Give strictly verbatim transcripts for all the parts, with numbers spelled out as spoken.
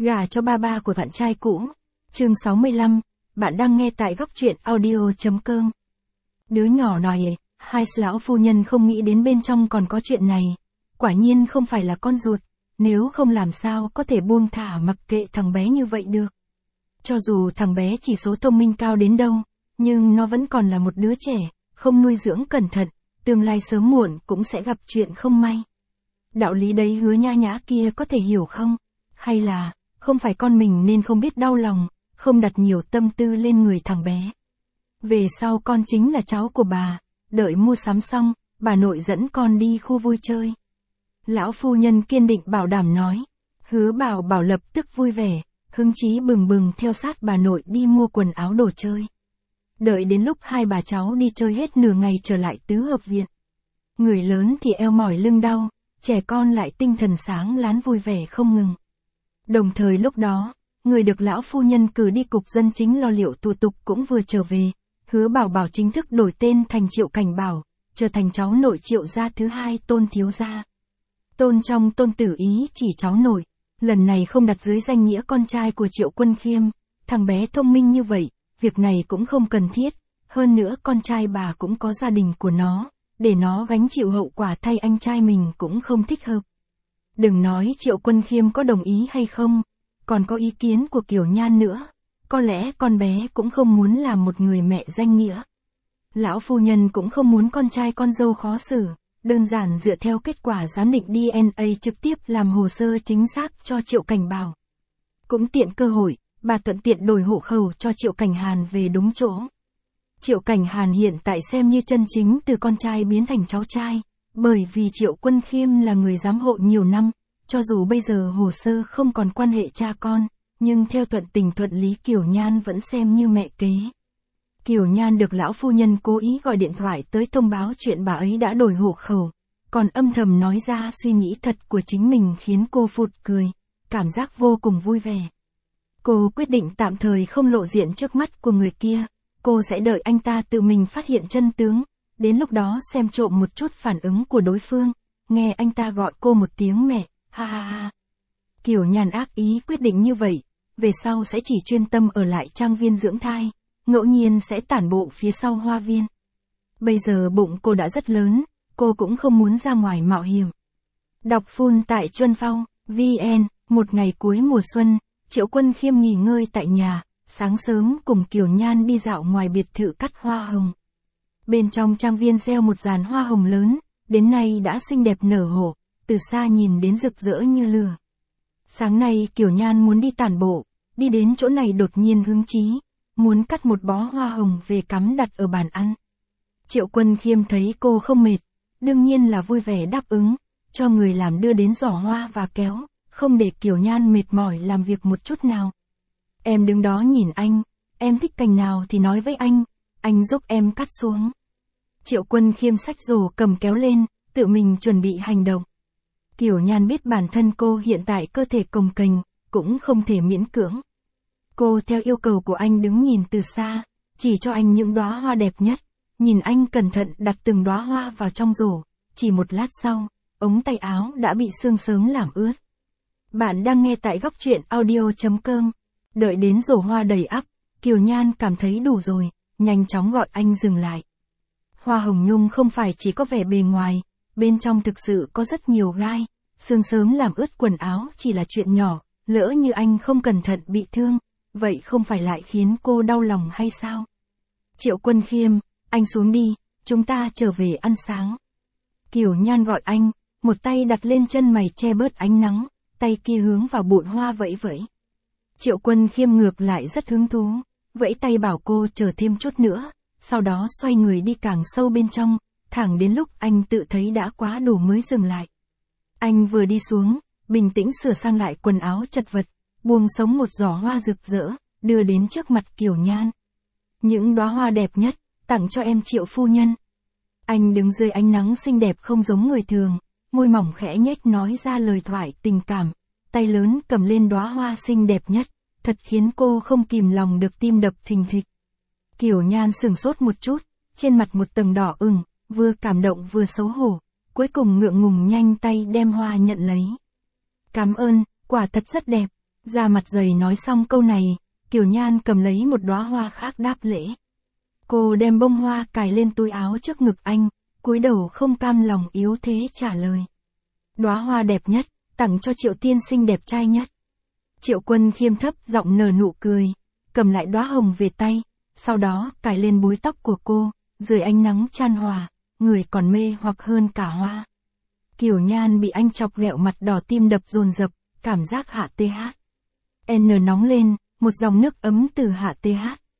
Gả cho ba ba của bạn trai cũ. Chương sáu mươi lăm, bạn đang nghe tại góc truyện audio chấm com. Đứa nhỏ nói, hai lão phu nhân không nghĩ đến bên trong còn có chuyện này. Quả nhiên không phải là con ruột, nếu không làm sao có thể buông thả mặc kệ thằng bé như vậy được. Cho dù thằng bé chỉ số thông minh cao đến đâu, nhưng nó vẫn còn là một đứa trẻ, không nuôi dưỡng cẩn thận, tương lai sớm muộn cũng sẽ gặp chuyện không may. Đạo lý đấy Hứa Nha Nhã kia có thể hiểu không? Hay là, không phải con mình nên không biết đau lòng, không đặt nhiều tâm tư lên người thằng bé. Về sau con chính là cháu của bà, đợi mua sắm xong, bà nội dẫn con đi khu vui chơi. Lão phu nhân kiên định bảo đảm nói. Hứa Bảo Bảo lập tức vui vẻ, hứng chí bừng bừng theo sát bà nội đi mua quần áo đồ chơi. Đợi đến lúc hai bà cháu đi chơi hết nửa ngày trở lại tứ hợp viện. Người lớn thì eo mỏi lưng đau, trẻ con lại tinh thần sáng láng vui vẻ không ngừng. Đồng thời lúc đó, người được lão phu nhân cử đi cục dân chính lo liệu thủ tục cũng vừa trở về. Hứa Bảo Bảo chính thức đổi tên thành Triệu Cảnh Bảo, trở thành cháu nội Triệu gia thứ hai Tôn thiếu gia. Tôn trong Tôn tử ý chỉ cháu nội, lần này không đặt dưới danh nghĩa con trai của Triệu Quân Khiêm. Thằng bé thông minh như vậy, việc này cũng không cần thiết, hơn nữa con trai bà cũng có gia đình của nó, để nó gánh chịu hậu quả thay anh trai mình cũng không thích hợp. Đừng nói Triệu Quân Khiêm có đồng ý hay không, còn có ý kiến của Kiều Nhan nữa, có lẽ con bé cũng không muốn làm một người mẹ danh nghĩa. Lão phu nhân cũng không muốn con trai con dâu khó xử, đơn giản dựa theo kết quả giám định đê en a trực tiếp làm hồ sơ chính xác cho Triệu Cảnh Bảo. Cũng tiện cơ hội, bà thuận tiện đổi hộ khẩu cho Triệu Cảnh Hàn về đúng chỗ. Triệu Cảnh Hàn hiện tại xem như chân chính từ con trai biến thành cháu trai, bởi vì Triệu Quân Khiêm là người giám hộ nhiều năm, cho dù bây giờ hồ sơ không còn quan hệ cha con, nhưng theo thuận tình thuận lý Kiều Nhan vẫn xem như mẹ kế. Kiều Nhan được lão phu nhân cố ý gọi điện thoại tới thông báo chuyện bà ấy đã đổi hộ khẩu, còn âm thầm nói ra suy nghĩ thật của chính mình khiến cô phụt cười, cảm giác vô cùng vui vẻ. Cô quyết định tạm thời không lộ diện trước mắt của người kia, cô sẽ đợi anh ta tự mình phát hiện chân tướng, đến lúc đó xem trộm một chút phản ứng của đối phương, nghe anh ta gọi cô một tiếng mẹ, ha ha ha. Kiều Nhan ác ý quyết định như vậy, về sau sẽ chỉ chuyên tâm ở lại trang viên dưỡng thai, ngẫu nhiên sẽ tản bộ phía sau hoa viên. Bây giờ bụng cô đã rất lớn, cô cũng không muốn ra ngoài mạo hiểm. Đọc full tại Chuân Phong, vê en, một ngày cuối mùa xuân, Triệu Quân Khiêm nghỉ ngơi tại nhà, sáng sớm cùng Kiều Nhan đi dạo ngoài biệt thự cắt hoa hồng. Bên trong trang viên gieo một dàn hoa hồng lớn, đến nay đã xinh đẹp nở rộ, từ xa nhìn đến rực rỡ như lửa. Sáng nay Kiều Nhan muốn đi tản bộ, đi đến chỗ này đột nhiên hứng chí, muốn cắt một bó hoa hồng về cắm đặt ở bàn ăn. Triệu Quân Khiêm thấy cô không mệt, đương nhiên là vui vẻ đáp ứng, cho người làm đưa đến giỏ hoa và kéo, không để Kiều Nhan mệt mỏi làm việc một chút nào. Em đứng đó nhìn anh, em thích cành nào thì nói với anh, anh giúp em cắt xuống. Triệu Quân Khiêm xách rổ cầm kéo lên, tự mình chuẩn bị hành động. Kiều Nhan biết bản thân cô hiện tại cơ thể cồng kềnh, cũng không thể miễn cưỡng. Cô theo yêu cầu của anh đứng nhìn từ xa, chỉ cho anh những đóa hoa đẹp nhất, nhìn anh cẩn thận đặt từng đóa hoa vào trong rổ, chỉ một lát sau, ống tay áo đã bị sương sớm làm ướt. Bạn đang nghe tại góc truyện audio chấm com. Đợi đến rổ hoa đầy ắp, Kiều Nhan cảm thấy đủ rồi, nhanh chóng gọi anh dừng lại. Hoa hồng nhung không phải chỉ có vẻ bề ngoài, bên trong thực sự có rất nhiều gai, sương sớm làm ướt quần áo chỉ là chuyện nhỏ, lỡ như anh không cẩn thận bị thương, vậy không phải lại khiến cô đau lòng hay sao? Triệu Quân Khiêm, anh xuống đi, chúng ta trở về ăn sáng. Kiều Nhan gọi anh, một tay đặt lên chân mày che bớt ánh nắng, tay kia hướng vào bụi hoa vẫy vẫy. Triệu Quân Khiêm ngược lại rất hứng thú, vẫy tay bảo cô chờ thêm chút nữa, sau đó xoay người đi càng sâu bên trong, thẳng đến lúc anh tự thấy đã quá đủ mới dừng lại. Anh vừa đi xuống, bình tĩnh sửa sang lại quần áo chật vật, buông sống một giỏ hoa rực rỡ, đưa đến trước mặt Kiều Nhan. Những đóa hoa đẹp nhất, tặng cho em Triệu phu nhân. Anh đứng dưới ánh nắng xinh đẹp không giống người thường, môi mỏng khẽ nhếch nói ra lời thoại tình cảm, tay lớn cầm lên đóa hoa xinh đẹp nhất, thật khiến cô không kìm lòng được tim đập thình thịch. Kiều Nhan sửng sốt một chút, trên mặt một tầng đỏ ửng, vừa cảm động vừa xấu hổ, cuối cùng ngượng ngùng nhanh tay đem hoa nhận lấy. Cảm ơn, quả thật rất đẹp. Ra mặt dày nói xong câu này, Kiều Nhan cầm lấy một đóa hoa khác đáp lễ. Cô đem bông hoa cài lên túi áo trước ngực anh, cúi đầu không cam lòng yếu thế trả lời. Đóa hoa đẹp nhất, tặng cho Triệu tiên sinh đẹp trai nhất. Triệu Quân Khiêm thấp giọng nở nụ cười, cầm lại đóa hồng về tay, sau đó cài lên búi tóc của cô, dưới ánh nắng chan hòa, người còn mê hoặc hơn cả hoa. Kiều Nhan bị anh chọc ghẹo mặt đỏ tim đập dồn dập, cảm giác hạ th. N nóng lên, một dòng nước ấm từ hạ th.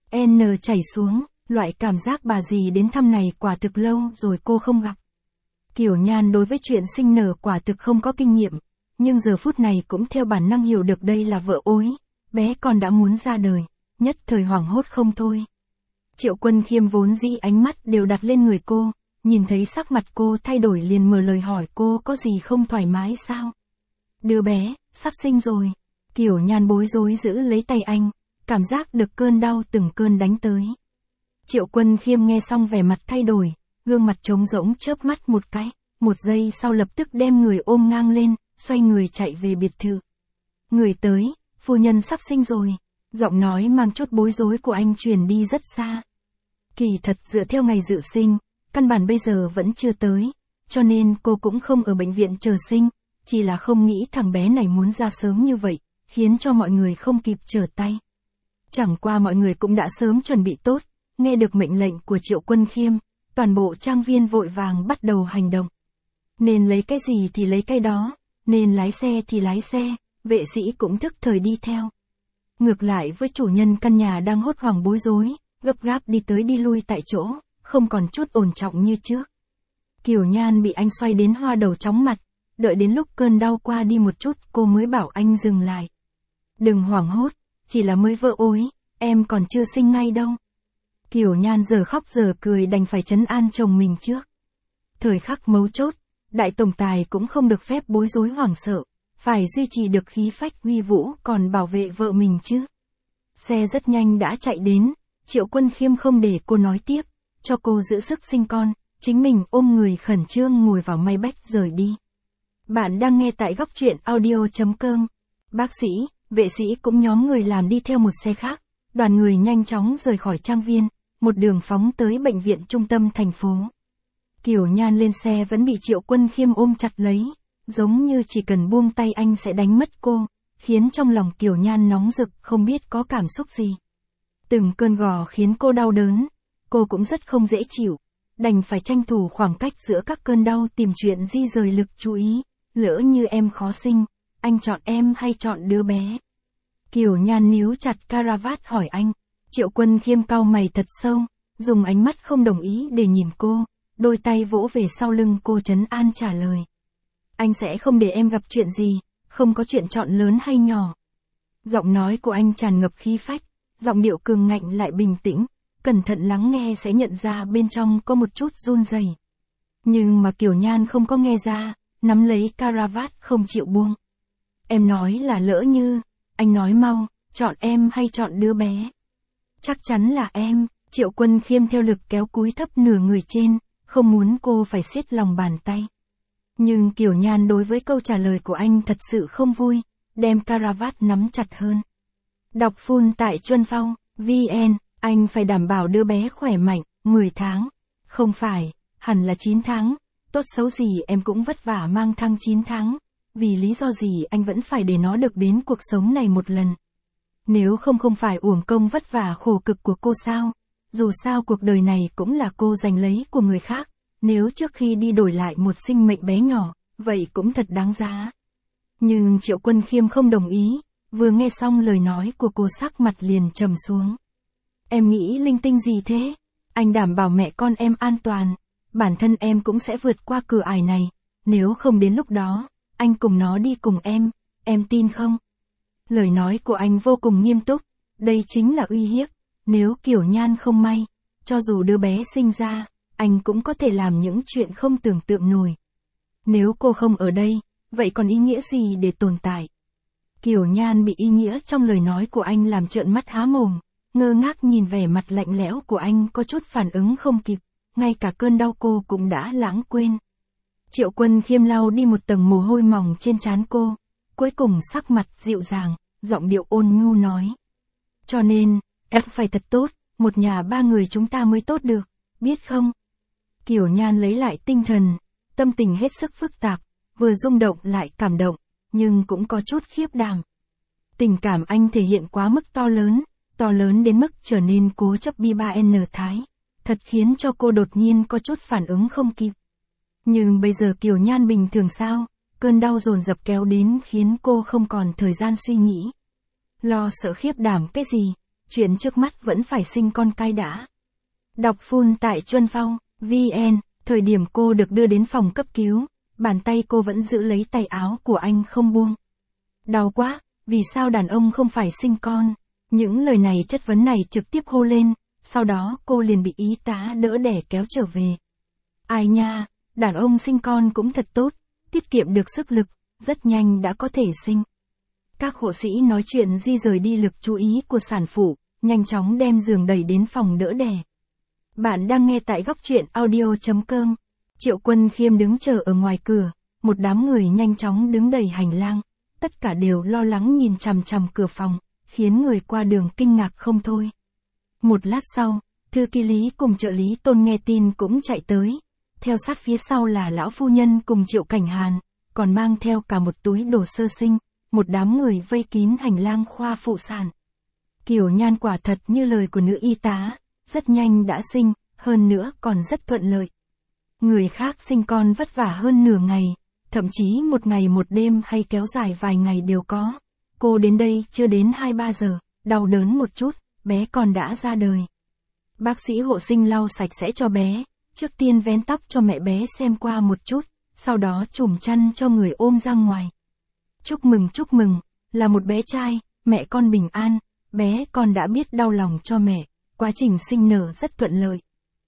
N chảy xuống, loại cảm giác bà dì đến thăm này quả thực lâu rồi cô không gặp. Kiều Nhan đối với chuyện sinh nở quả thực không có kinh nghiệm, nhưng giờ phút này cũng theo bản năng hiểu được đây là vợ ối, bé con đã muốn ra đời, nhất thời hoảng hốt không thôi. Triệu Quân Khiêm vốn dĩ ánh mắt đều đặt lên người cô, nhìn thấy sắc mặt cô thay đổi liền mở lời hỏi cô có gì không thoải mái sao? Đứa bé, sắp sinh rồi. Kiều Nhan bối rối giữ lấy tay anh, cảm giác được cơn đau từng cơn đánh tới. Triệu Quân Khiêm nghe xong vẻ mặt thay đổi, gương mặt trống rỗng chớp mắt một cái, một giây sau lập tức đem người ôm ngang lên, xoay người chạy về biệt thự. Người tới, phu nhân sắp sinh rồi. Giọng nói mang chút bối rối của anh truyền đi rất xa. Kỳ thật dựa theo ngày dự sinh, căn bản bây giờ vẫn chưa tới, cho nên cô cũng không ở bệnh viện chờ sinh, chỉ là không nghĩ thằng bé này muốn ra sớm như vậy, khiến cho mọi người không kịp trở tay. Chẳng qua mọi người cũng đã sớm chuẩn bị tốt, nghe được mệnh lệnh của Triệu Quân Khiêm, toàn bộ trang viên vội vàng bắt đầu hành động. Nên lấy cái gì thì lấy cái đó, nên lái xe thì lái xe, vệ sĩ cũng thức thời đi theo. Ngược lại với chủ nhân căn nhà đang hốt hoảng bối rối, gấp gáp đi tới đi lui tại chỗ, không còn chút ổn trọng như trước. Kiều Nhan bị anh xoay đến hoa đầu chóng mặt, đợi đến lúc cơn đau qua đi một chút cô mới bảo anh dừng lại. Đừng hoảng hốt, chỉ là mới vợ ối, em còn chưa sinh ngay đâu. Kiều Nhan giờ khóc giờ cười đành phải trấn an chồng mình trước. Thời khắc mấu chốt, đại tổng tài cũng không được phép bối rối hoảng sợ, phải duy trì được khí phách uy vũ còn bảo vệ vợ mình chứ. Xe rất nhanh đã chạy đến, Triệu Quân Khiêm không để cô nói tiếp, cho cô giữ sức sinh con, chính mình ôm người khẩn trương ngồi vào may bách rời đi. Bạn đang nghe tại góc truyện audio chấm com. Bác sĩ, vệ sĩ cũng nhóm người làm đi theo một xe khác, đoàn người nhanh chóng rời khỏi trang viên, một đường phóng tới bệnh viện trung tâm thành phố. Kiều Nhan lên xe vẫn bị Triệu Quân Khiêm ôm chặt lấy, giống như chỉ cần buông tay anh sẽ đánh mất cô, khiến trong lòng Kiều Nhan nóng rực không biết có cảm xúc gì. Từng cơn gò khiến cô đau đớn, cô cũng rất không dễ chịu, đành phải tranh thủ khoảng cách giữa các cơn đau tìm chuyện di rời lực chú ý, lỡ như em khó sinh, anh chọn em hay chọn đứa bé? Kiều Nhan níu chặt caravat hỏi anh, Triệu Quân Khiêm cau mày thật sâu, dùng ánh mắt không đồng ý để nhìn cô, đôi tay vỗ về sau lưng cô trấn an trả lời. Anh sẽ không để em gặp chuyện gì, không có chuyện chọn lớn hay nhỏ. Giọng nói của anh tràn ngập khí phách, giọng điệu cường ngạnh lại bình tĩnh, cẩn thận lắng nghe sẽ nhận ra bên trong có một chút run rẩy. Nhưng mà Kiều Nhan không có nghe ra, nắm lấy caravat không chịu buông. Em nói là lỡ như, anh nói mau, chọn em hay chọn đứa bé? Chắc chắn là em, Triệu Quân Khiêm theo lực kéo cúi thấp nửa người trên, không muốn cô phải siết lòng bàn tay. Nhưng Kiều Nhan đối với câu trả lời của anh thật sự không vui, đem caravat nắm chặt hơn. Đọc full tại Chuân Phong, vn, anh phải đảm bảo đứa bé khỏe mạnh, mười tháng. Không phải, hẳn là chín tháng, tốt xấu gì em cũng vất vả mang thăng chín tháng, vì lý do gì anh vẫn phải để nó được đến cuộc sống này một lần. Nếu không không phải uổng công vất vả khổ cực của cô sao, dù sao cuộc đời này cũng là cô giành lấy của người khác, nếu trước khi đi đổi lại một sinh mệnh bé nhỏ, vậy cũng thật đáng giá. Nhưng Triệu Quân Khiêm không đồng ý, vừa nghe xong lời nói của cô sắc mặt liền trầm xuống. Em nghĩ linh tinh gì thế? Anh đảm bảo mẹ con em an toàn, bản thân em cũng sẽ vượt qua cửa ải này, nếu không đến lúc đó, anh cùng nó đi cùng em, em tin không? Lời nói của anh vô cùng nghiêm túc, đây chính là uy hiếp, nếu Kiều Nhan không may, cho dù đứa bé sinh ra, anh cũng có thể làm những chuyện không tưởng tượng nổi. Nếu cô không ở đây, vậy còn ý nghĩa gì để tồn tại? Kiều Nhan bị ý nghĩa trong lời nói của anh làm trợn mắt há mồm, ngơ ngác nhìn vẻ mặt lạnh lẽo của anh có chút phản ứng không kịp, ngay cả cơn đau cô cũng đã lãng quên. Triệu Quân Khiêm lau đi một tầng mồ hôi mỏng trên trán cô, cuối cùng sắc mặt dịu dàng, giọng điệu ôn nhu nói. Cho nên, em phải thật tốt, một nhà ba người chúng ta mới tốt được, biết không? Kiều Nhan lấy lại tinh thần, tâm tình hết sức phức tạp, vừa rung động lại cảm động, nhưng cũng có chút khiếp đảm. Tình cảm anh thể hiện quá mức to lớn, to lớn đến mức trở nên cố chấp bi ba N thái, thật khiến cho cô đột nhiên có chút phản ứng không kịp. Nhưng bây giờ Kiều Nhan bình thường sao, cơn đau dồn dập kéo đến khiến cô không còn thời gian suy nghĩ. Lo sợ khiếp đảm cái gì, chuyện trước mắt vẫn phải sinh con cái đã. Đọc full tại Chuân Phong, vn, thời điểm cô được đưa đến phòng cấp cứu, bàn tay cô vẫn giữ lấy tay áo của anh không buông. Đau quá, vì sao đàn ông không phải sinh con? Những lời này chất vấn này trực tiếp hô lên, sau đó cô liền bị y tá đỡ đẻ kéo trở về. Ai nha, đàn ông sinh con cũng thật tốt, tiết kiệm được sức lực, rất nhanh đã có thể sinh. Các hộ sĩ nói chuyện di rời đi lực chú ý của sản phụ, nhanh chóng đem giường đẩy đến phòng đỡ đẻ. Bạn đang nghe tại góc truyện audio chấm com. Triệu Quân Khiêm đứng chờ ở ngoài cửa, một đám người nhanh chóng đứng đầy hành lang, tất cả đều lo lắng nhìn chằm chằm cửa phòng, khiến người qua đường kinh ngạc không thôi. Một lát sau, thư ký Lý cùng trợ lý Tôn nghe tin cũng chạy tới, theo sát phía sau là lão phu nhân cùng Triệu Cảnh Hàn, còn mang theo cả một túi đồ sơ sinh, một đám người vây kín hành lang khoa phụ sản. Kiều Nhan quả thật như lời của nữ y tá, rất nhanh đã sinh, hơn nữa còn rất thuận lợi. Người khác sinh con vất vả hơn nửa ngày, thậm chí một ngày một đêm hay kéo dài vài ngày đều có. Cô đến đây chưa đến hai ba giờ, đau đớn một chút, bé con đã ra đời. Bác sĩ hộ sinh lau sạch sẽ cho bé, trước tiên vén tóc cho mẹ bé xem qua một chút, sau đó trùm chăn cho người ôm ra ngoài. Chúc mừng chúc mừng, là một bé trai, mẹ con bình an, bé con đã biết đau lòng cho mẹ, quá trình sinh nở rất thuận lợi.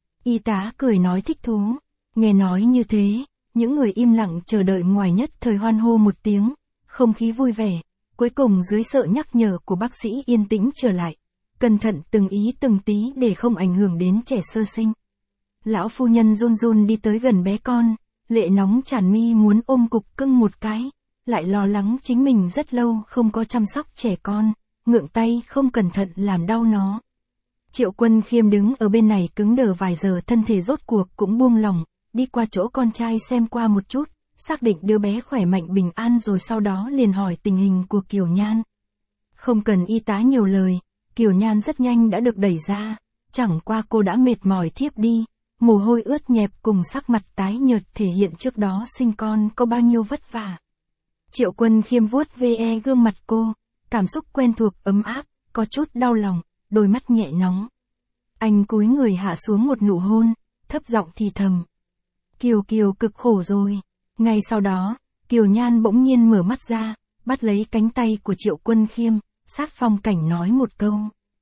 Y tá cười nói thích thú, nghe nói như thế, những người im lặng chờ đợi ngoài nhất thời hoan hô một tiếng, không khí vui vẻ, cuối cùng dưới sự nhắc nhở của bác sĩ yên tĩnh trở lại, cẩn thận từng ý từng tí để không ảnh hưởng đến trẻ sơ sinh. Lão phu nhân run run đi tới gần bé con, lệ nóng tràn mi muốn ôm cục cưng một cái, lại lo lắng chính mình rất lâu không có chăm sóc trẻ con, ngượng tay không cẩn thận làm đau nó. Triệu Quân Khiêm đứng ở bên này cứng đờ vài giờ, thân thể rốt cuộc cũng buông lỏng, đi qua chỗ con trai xem qua một chút, xác định đứa bé khỏe mạnh bình an rồi sau đó liền hỏi tình hình của Kiều Nhan. Không cần y tá nhiều lời, Kiều Nhan rất nhanh đã được đẩy ra, chẳng qua cô đã mệt mỏi thiếp đi, mồ hôi ướt nhẹp cùng sắc mặt tái nhợt thể hiện trước đó sinh con có bao nhiêu vất vả. Triệu Quân Khiêm vuốt ve gương mặt cô, cảm xúc quen thuộc ấm áp, có chút đau lòng, đôi mắt nhẹ nóng. Anh cúi người hạ xuống một nụ hôn, thấp giọng thì thầm. Kiều Kiều cực khổ rồi. Ngay sau đó, Kiều Nhan bỗng nhiên mở mắt ra, bắt lấy cánh tay của Triệu Quân Khiêm, sát phong cảnh nói một câu.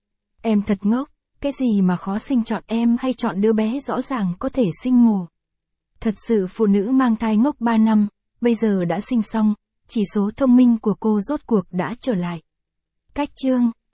Em thật ngốc, cái gì mà khó sinh chọn em hay chọn đứa bé rõ ràng có thể sinh mổ. Thật sự phụ nữ mang thai ngốc ba năm, bây giờ đã sinh xong, chỉ số thông minh của cô rốt cuộc đã trở lại. Cách chương